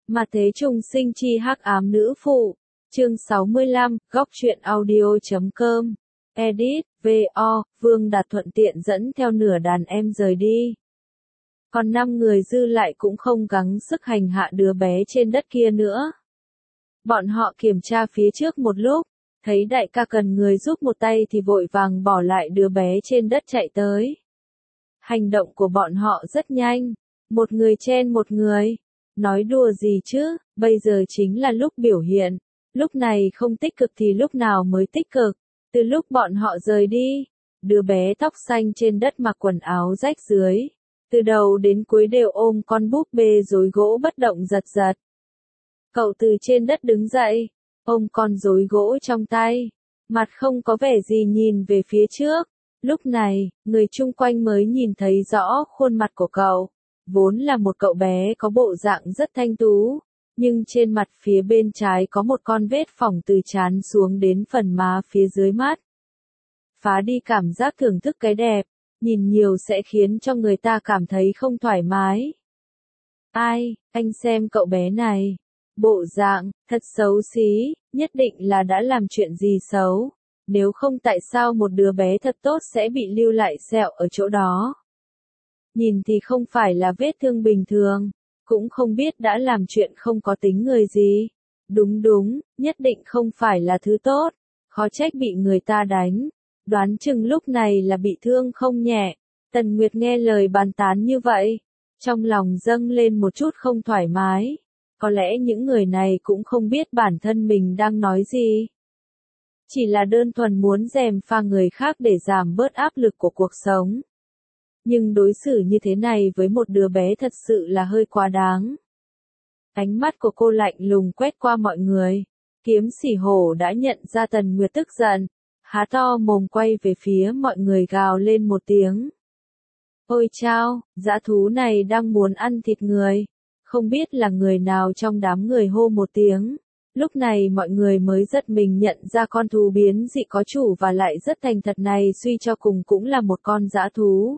Mà thế trùng sinh chi hắc ám nữ phụ. Chương 65, góc truyện audio.com. Edit, VO, Vương Đạt thuận tiện dẫn theo nửa đàn em rời đi. Còn 5 người dư lại cũng không gắng sức hành hạ đứa bé trên đất kia nữa. Bọn họ kiểm tra phía trước một lúc, thấy đại ca cần người giúp một tay thì vội vàng bỏ lại đứa bé trên đất chạy tới. Hành động của bọn họ rất nhanh, một người chen một người. Nói đùa gì chứ, bây giờ chính là lúc biểu hiện. Lúc này không tích cực thì lúc nào mới tích cực. Từ lúc bọn họ rời đi, đứa bé tóc xanh trên đất mặc quần áo rách rưới. Từ đầu đến cuối đều ôm con búp bê rối gỗ bất động giật giật. Cậu từ trên đất đứng dậy, ôm con rối gỗ trong tay. Mặt không có vẻ gì nhìn về phía trước. Lúc này, người chung quanh mới nhìn thấy rõ khuôn mặt của cậu. Vốn là một cậu bé có bộ dạng rất thanh tú, nhưng trên mặt phía bên trái có một con vết phỏng từ trán xuống đến phần má phía dưới mắt. Phá đi cảm giác thưởng thức cái đẹp, nhìn nhiều sẽ khiến cho người ta cảm thấy không thoải mái. Ai, anh xem cậu bé này, bộ dạng, thật xấu xí, nhất định là đã làm chuyện gì xấu, nếu không tại sao một đứa bé thật tốt sẽ bị lưu lại sẹo ở chỗ đó. Nhìn thì không phải là vết thương bình thường, cũng không biết đã làm chuyện không có tính người gì. Đúng, nhất định không phải là thứ tốt, khó trách bị người ta đánh. Đoán chừng lúc này là bị thương không nhẹ. Tần Nguyệt nghe lời bàn tán như vậy, trong lòng dâng lên một chút không thoải mái. Có lẽ những người này cũng không biết bản thân mình đang nói gì. Chỉ là đơn thuần muốn gièm pha người khác để giảm bớt áp lực của cuộc sống. Nhưng đối xử như thế này với một đứa bé thật sự là hơi quá đáng. Ánh mắt của cô lạnh lùng quét qua mọi người. Kiếm Sỉ Hổ đã nhận ra Tần Nguyệt tức giận, há to mồm quay về phía mọi người gào lên một tiếng. Ôi chao, dã thú này đang muốn ăn thịt người. Không biết là người nào trong đám người hô một tiếng. Lúc này mọi người mới giật mình nhận ra con thú biến dị có chủ và lại rất thành thật này suy cho cùng cũng là một con dã thú.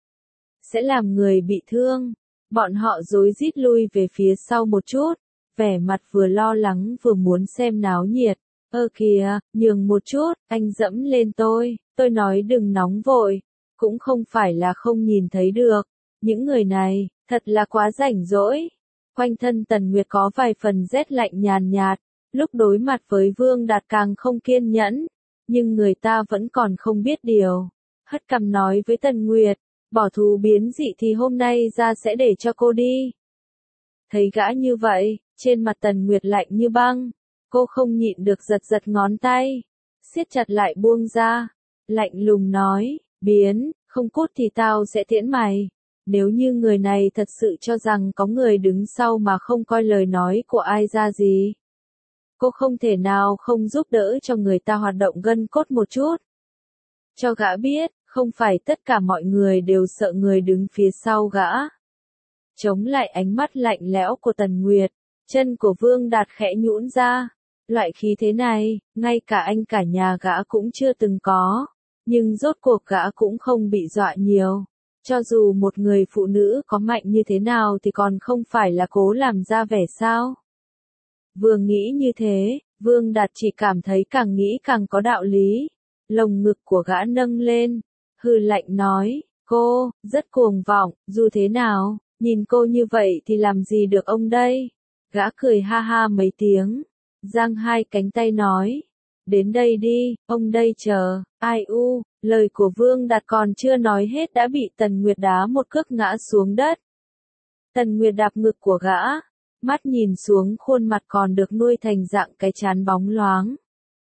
Sẽ làm người bị thương. Bọn họ rối rít lui về phía sau một chút, vẻ mặt vừa lo lắng vừa muốn xem náo nhiệt. Kìa, nhường một chút, anh dẫm lên tôi nói đừng nóng vội, cũng không phải là không nhìn thấy được. Những người này, thật là quá rảnh rỗi. Quanh thân Tần Nguyệt có vài phần rét lạnh nhàn nhạt, lúc đối mặt với Vương Đạt càng không kiên nhẫn, nhưng người ta vẫn còn không biết điều. Hất cằm nói với Tần Nguyệt, bỏ thú biến dị thì hôm nay ra sẽ để cho cô đi. Thấy gã như vậy, trên mặt Tần Nguyệt lạnh như băng, cô không nhịn được giật ngón tay, siết chặt lại buông ra, lạnh lùng nói, biến, không cút thì tao sẽ tiễn mày. Nếu như người này thật sự cho rằng có người đứng sau mà không coi lời nói của ai ra gì, cô không thể nào không giúp đỡ cho người ta hoạt động gân cốt một chút. Cho gã biết, không phải tất cả mọi người đều sợ người đứng phía sau gã. Chống lại ánh mắt lạnh lẽo của Tần Nguyệt, chân của Vương Đạt khẽ nhũn ra. Loại khí thế này, ngay cả anh cả nhà gã cũng chưa từng có. Nhưng rốt cuộc gã cũng không bị dọa nhiều. Cho dù một người phụ nữ có mạnh như thế nào thì còn không phải là cố làm ra vẻ sao. Vừa nghĩ như thế, Vương Đạt chỉ cảm thấy càng nghĩ càng có đạo lý. Lồng ngực của gã nâng lên, hừ lạnh nói, cô, rất cuồng vọng, dù thế nào, nhìn cô như vậy thì làm gì được ông đây. Gã cười ha ha mấy tiếng, giang hai cánh tay nói, đến đây đi, ông đây chờ, ai u, lời của Vương Đạt còn chưa nói hết đã bị Tần Nguyệt đá một cước ngã xuống đất. Tần Nguyệt đạp ngực của gã, mắt nhìn xuống khuôn mặt còn được nuôi thành dạng cái trán bóng loáng.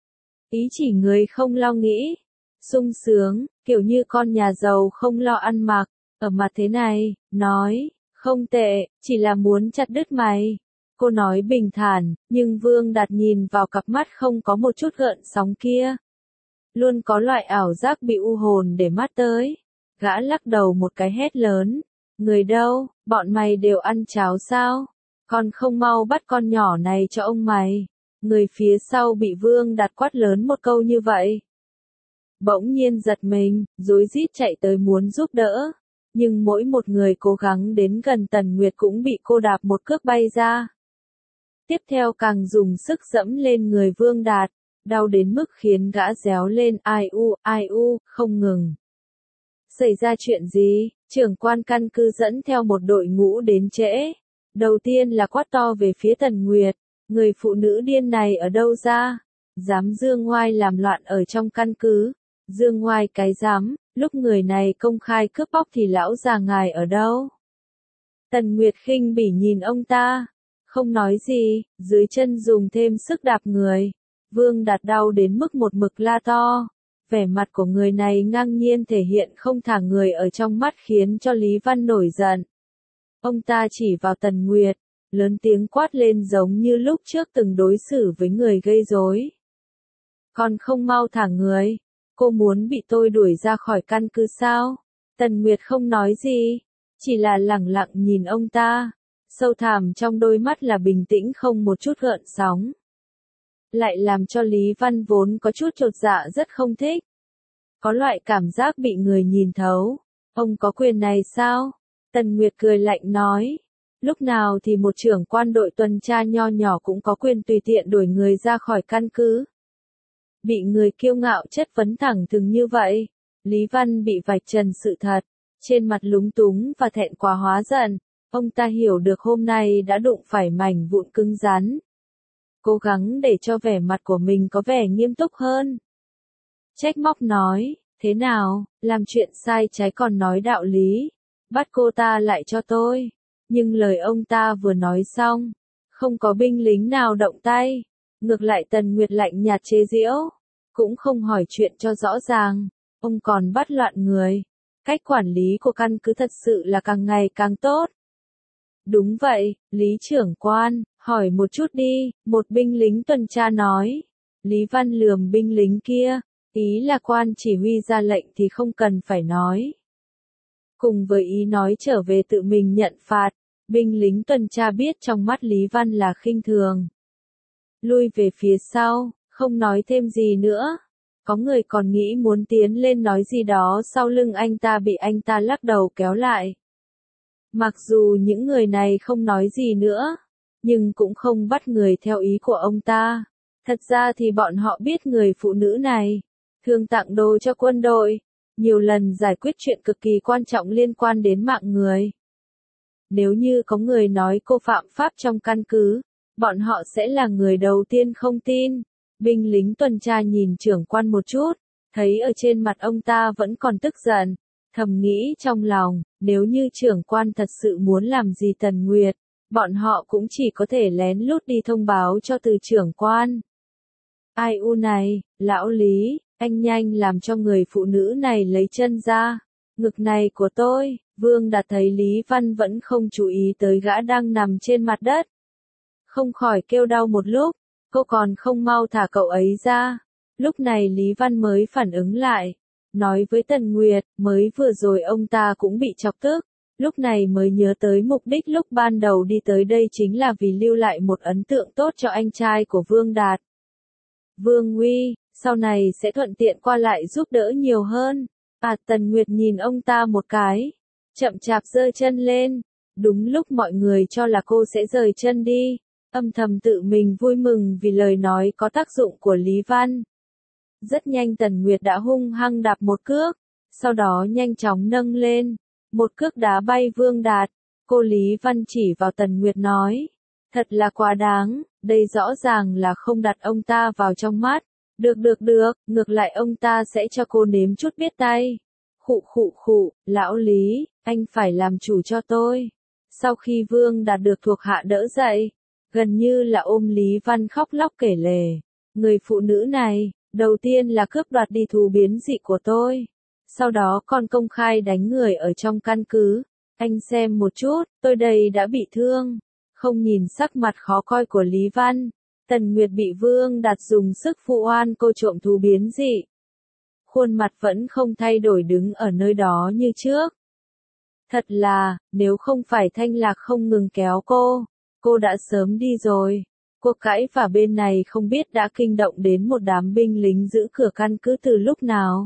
Ý chỉ người không lo nghĩ, sung sướng, kiểu như con nhà giàu không lo ăn mặc, ở mặt thế này, nói, không tệ, chỉ là muốn chặt đứt mày. Cô nói bình thản, nhưng Vương Đạt nhìn vào cặp mắt không có một chút gợn sóng kia. Luôn có loại ảo giác bị u hồn để mắt tới. Gã lắc đầu một cái hét lớn, người đâu, bọn mày đều ăn cháo sao? Còn không mau bắt con nhỏ này cho ông mày. Người phía sau bị Vương Đạt quát lớn một câu như vậy. Bỗng nhiên giật mình, rối rít chạy tới muốn giúp đỡ. Nhưng mỗi một người cố gắng đến gần Tần Nguyệt cũng bị cô đạp một cước bay ra. tiếp theo càng dùng sức dẫm lên người Vương Đạt, đau đến mức khiến gã réo lên ai u, không ngừng. Xảy ra chuyện gì? Trưởng quan căn cứ dẫn theo một đội ngũ đến trễ. Đầu tiên là quát to về phía Tần Nguyệt, người phụ nữ điên này ở đâu ra? Dám dương ngoai làm loạn ở trong căn cứ. Dương ngoai cái dám, lúc người này công khai cướp bóc thì lão già ngài ở đâu? Tần Nguyệt khinh bỉ nhìn ông ta, không nói gì, dưới chân dùng thêm sức đạp người. Vương Đạt đau đến mức một mực la to. Vẻ mặt của người này ngang nhiên thể hiện không thả người ở trong mắt khiến cho Lý Văn nổi giận. Ông ta chỉ vào Tần Nguyệt, lớn tiếng quát lên giống như lúc trước từng đối xử với người gây rối. Còn không mau thả người, cô muốn bị tôi đuổi ra khỏi căn cứ sao? Tần Nguyệt không nói gì, chỉ là lẳng lặng nhìn ông ta, sâu thẳm trong đôi mắt là bình tĩnh không một chút gợn sóng. Lại làm cho Lý Văn vốn có chút chột dạ rất không thích. Có loại cảm giác bị người nhìn thấu. Ông có quyền này sao? Tần Nguyệt cười lạnh nói. Lúc nào thì một trưởng quan đội tuần tra nho nhỏ cũng có quyền tùy tiện đuổi người ra khỏi căn cứ. Bị người kiêu ngạo chất vấn thẳng thừng như vậy. Lý Văn bị vạch trần sự thật. Trên mặt lúng túng và thẹn quá hóa giận. Ông ta hiểu được hôm nay đã đụng phải mảnh vụn cứng rắn. Cố gắng để cho vẻ mặt của mình có vẻ nghiêm túc hơn. Trách móc nói, thế nào, làm chuyện sai trái còn nói đạo lý, bắt cô ta lại cho tôi. Nhưng lời ông ta vừa nói xong, không có binh lính nào động tay, ngược lại Tần Nguyệt lạnh nhạt chế giễu, cũng không hỏi chuyện cho rõ ràng, ông còn bắt loạn người. Cách quản lý của căn cứ thật sự là càng ngày càng tốt. Đúng vậy, Lý trưởng quan, hỏi một chút đi, một binh lính tuần tra nói. Lý Văn lườm binh lính kia, ý là quan chỉ huy ra lệnh thì không cần phải nói. Cùng với ý nói trở về tự mình nhận phạt, binh lính tuần tra biết trong mắt Lý Văn là khinh thường. Lui về phía sau, không nói thêm gì nữa. Có người còn nghĩ muốn tiến lên nói gì đó sau lưng anh ta bị anh ta lắc đầu kéo lại. Mặc dù những người này không nói gì nữa, nhưng cũng không bắt người theo ý của ông ta. Thật ra thì bọn họ biết người phụ nữ này thường tặng đồ cho quân đội, nhiều lần giải quyết chuyện cực kỳ quan trọng liên quan đến mạng người. Nếu như có người nói cô phạm pháp trong căn cứ, bọn họ sẽ là người đầu tiên không tin. Binh lính tuần tra nhìn trưởng quan một chút, thấy ở trên mặt ông ta vẫn còn tức giận, thầm nghĩ trong lòng, nếu như trưởng quan thật sự muốn làm gì Tần Nguyệt, bọn họ cũng chỉ có thể lén lút đi thông báo cho từ trưởng quan. Ai u này, lão Lý, anh nhanh làm cho người phụ nữ này lấy chân ra. Ngực này của tôi. Vương Đạt thấy Lý Văn vẫn không chú ý tới gã đang nằm trên mặt đất. Không khỏi kêu đau một lúc, cô còn không mau thả cậu ấy ra. Lúc này Lý Văn mới phản ứng lại, nói với Tần Nguyệt, mới vừa rồi ông ta cũng bị chọc tức, lúc này mới nhớ tới mục đích lúc ban đầu đi tới đây chính là vì lưu lại một ấn tượng tốt cho anh trai của Vương Đạt. Vương Uy, sau này sẽ thuận tiện qua lại giúp đỡ nhiều hơn. Tần Nguyệt nhìn ông ta một cái, chậm chạp giơ chân lên, đúng lúc mọi người cho là cô sẽ rời chân đi, âm thầm tự mình vui mừng vì lời nói có tác dụng của Lý Văn. Rất nhanh Tần Nguyệt đã hung hăng đạp một cước, sau đó nhanh chóng nâng lên, một cước đá bay Vương Đạt. Cô Lý Văn chỉ vào Tần Nguyệt nói, thật là quá đáng, đây rõ ràng là không đặt ông ta vào trong mắt. Được, ngược lại ông ta sẽ cho cô nếm chút biết tay. Khụ, lão Lý, anh phải làm chủ cho tôi. Sau khi Vương Đạt được thuộc hạ đỡ dậy, gần như là ôm Lý Văn khóc lóc kể lể. Người phụ nữ này, đầu tiên là cướp đoạt đi thú biến dị của tôi. Sau đó còn công khai đánh người ở trong căn cứ. Anh xem một chút, tôi đây đã bị thương. Không nhìn sắc mặt khó coi của Lý Văn, Tần Nguyệt bị Vương Đạt dùng sức phụ oan cô trộm thú biến dị. Khuôn mặt vẫn không thay đổi đứng ở nơi đó như trước. Thật là, nếu không phải Thanh Lạc không ngừng kéo cô đã sớm đi rồi. Cuộc cãi và bên này không biết đã kinh động đến một đám binh lính giữ cửa căn cứ từ lúc nào.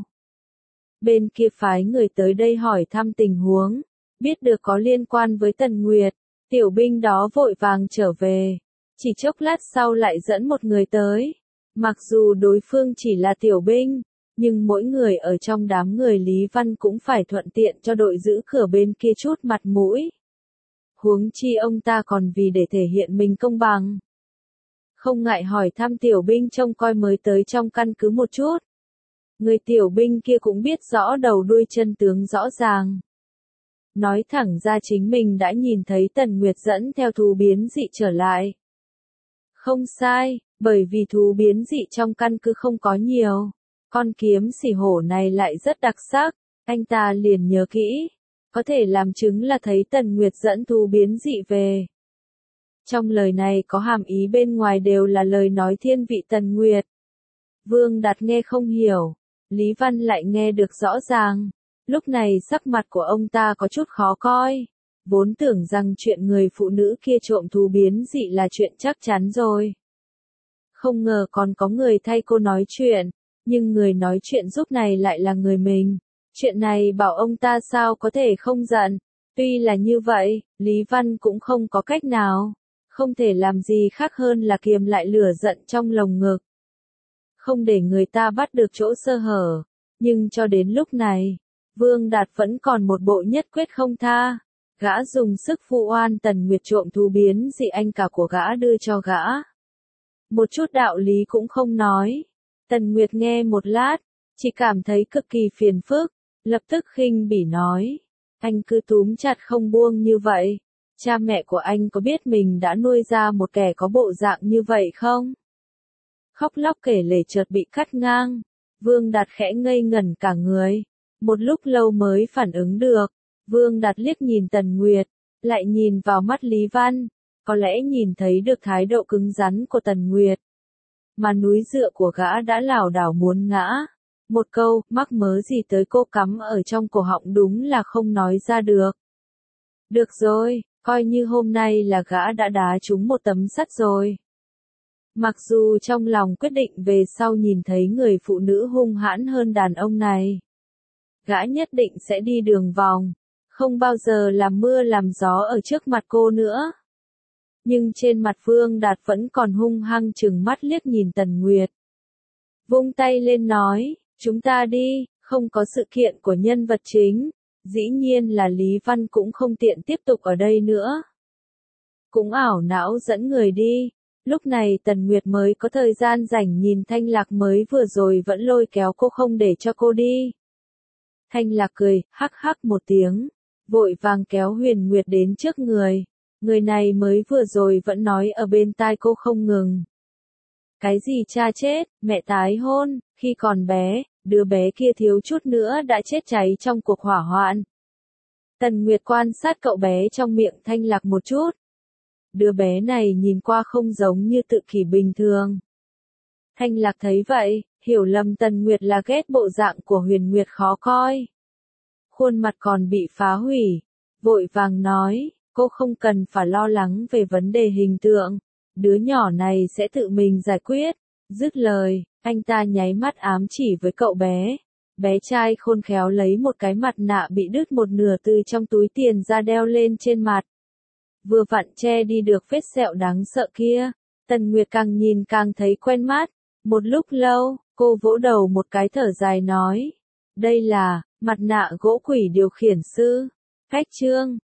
Bên kia phái người tới đây hỏi thăm tình huống, biết được có liên quan với Tần Nguyệt, tiểu binh đó vội vàng trở về. Chỉ chốc lát sau lại dẫn một người tới. Mặc dù đối phương chỉ là tiểu binh, nhưng mỗi người ở trong đám người Lý Văn cũng phải thuận tiện cho đội giữ cửa bên kia chút mặt mũi. Huống chi ông ta còn vì để thể hiện mình công bằng. Không ngại hỏi thăm tiểu binh trông coi mới tới trong căn cứ một chút. Người tiểu binh kia cũng biết rõ đầu đuôi chân tướng rõ ràng. Nói thẳng ra chính mình đã nhìn thấy Tần Nguyệt dẫn theo thú biến dị trở lại. Không sai, bởi vì thú biến dị trong căn cứ không có nhiều. Con kiếm xỉ hổ này lại rất đặc sắc, anh ta liền nhớ kỹ. Có thể làm chứng là thấy Tần Nguyệt dẫn thú biến dị về. Trong lời này có hàm ý bên ngoài đều là lời nói thiên vị Tần Nguyệt. Vương Đạt nghe không hiểu, Lý Văn lại nghe được rõ ràng. Lúc này sắc mặt của ông ta có chút khó coi. Vốn tưởng rằng chuyện người phụ nữ kia trộm thú biến dị là chuyện chắc chắn rồi. Không ngờ còn có người thay cô nói chuyện, nhưng người nói chuyện giúp này lại là người mình. Chuyện này bảo ông ta sao có thể không giận. Tuy là như vậy, Lý Văn cũng không có cách nào. Không thể làm gì khác hơn là kiềm lại lửa giận trong lồng ngực. Không để người ta bắt được chỗ sơ hở. Nhưng cho đến lúc này, Vương Đạt vẫn còn một bộ nhất quyết không tha. Gã dùng sức vu oan Tần Nguyệt trộm thú biến dị anh cả của gã đưa cho gã. Một chút đạo lý cũng không nói. Tần Nguyệt nghe một lát, chỉ cảm thấy cực kỳ phiền phức, lập tức khinh bỉ nói. Anh cứ túm chặt không buông như vậy. Cha mẹ của anh có biết mình đã nuôi ra một kẻ có bộ dạng như vậy không? Khóc lóc kể lể chợt bị cắt ngang. Vương Đạt khẽ ngây ngẩn cả người. Một lúc lâu mới phản ứng được. Vương Đạt liếc nhìn Tần Nguyệt, lại nhìn vào mắt Lý Văn. Có lẽ nhìn thấy được thái độ cứng rắn của Tần Nguyệt. Mà núi dựa của gã đã lảo đảo muốn ngã. Một câu, mắc mớ gì tới cô cắm ở trong cổ họng đúng là không nói ra được. Được rồi, coi như hôm nay là gã đã đá trúng một tấm sắt rồi. Mặc dù trong lòng quyết định về sau nhìn thấy người phụ nữ hung hãn hơn đàn ông này. Gã nhất định sẽ đi đường vòng, không bao giờ làm mưa làm gió ở trước mặt cô nữa. Nhưng trên mặt Vương Đạt vẫn còn hung hăng trừng mắt liếc nhìn Tần Nguyệt. Vung tay lên nói, chúng ta đi, không có sự kiện của nhân vật chính. Dĩ nhiên là Lý Văn cũng không tiện tiếp tục ở đây nữa. Cũng ảo não dẫn người đi. Lúc này Tần Nguyệt mới có thời gian rảnh nhìn Thanh Lạc mới vừa rồi vẫn lôi kéo cô không để cho cô đi. Thanh Lạc cười, hắc hắc một tiếng, vội vàng kéo Huyền Nguyệt đến trước người. Người này mới vừa rồi vẫn nói ở bên tai cô không ngừng. Cái gì cha chết, mẹ tái hôn, khi còn bé, đứa bé kia thiếu chút nữa đã chết cháy trong cuộc hỏa hoạn. Tần Nguyệt quan sát cậu bé trong miệng Thanh Lạc một chút. Đứa bé này nhìn qua không giống như tự kỷ bình thường. Thanh Lạc thấy vậy, hiểu lầm Tần Nguyệt là ghét bộ dạng của Huyền Nguyệt khó coi. Khuôn mặt còn bị phá hủy, vội vàng nói, cô không cần phải lo lắng về vấn đề hình tượng, đứa nhỏ này sẽ tự mình giải quyết. Dứt lời, anh ta nháy mắt ám chỉ với cậu bé. Bé trai khôn khéo lấy một cái mặt nạ bị đứt một nửa từ trong túi tiền ra đeo lên trên mặt. Vừa vặn che đi được vết sẹo đáng sợ kia. Tần Nguyệt càng nhìn càng thấy quen mắt. Một lúc lâu, cô vỗ đầu một cái thở dài nói. Đây là, mặt nạ gỗ quỷ điều khiển sư. Khách chương.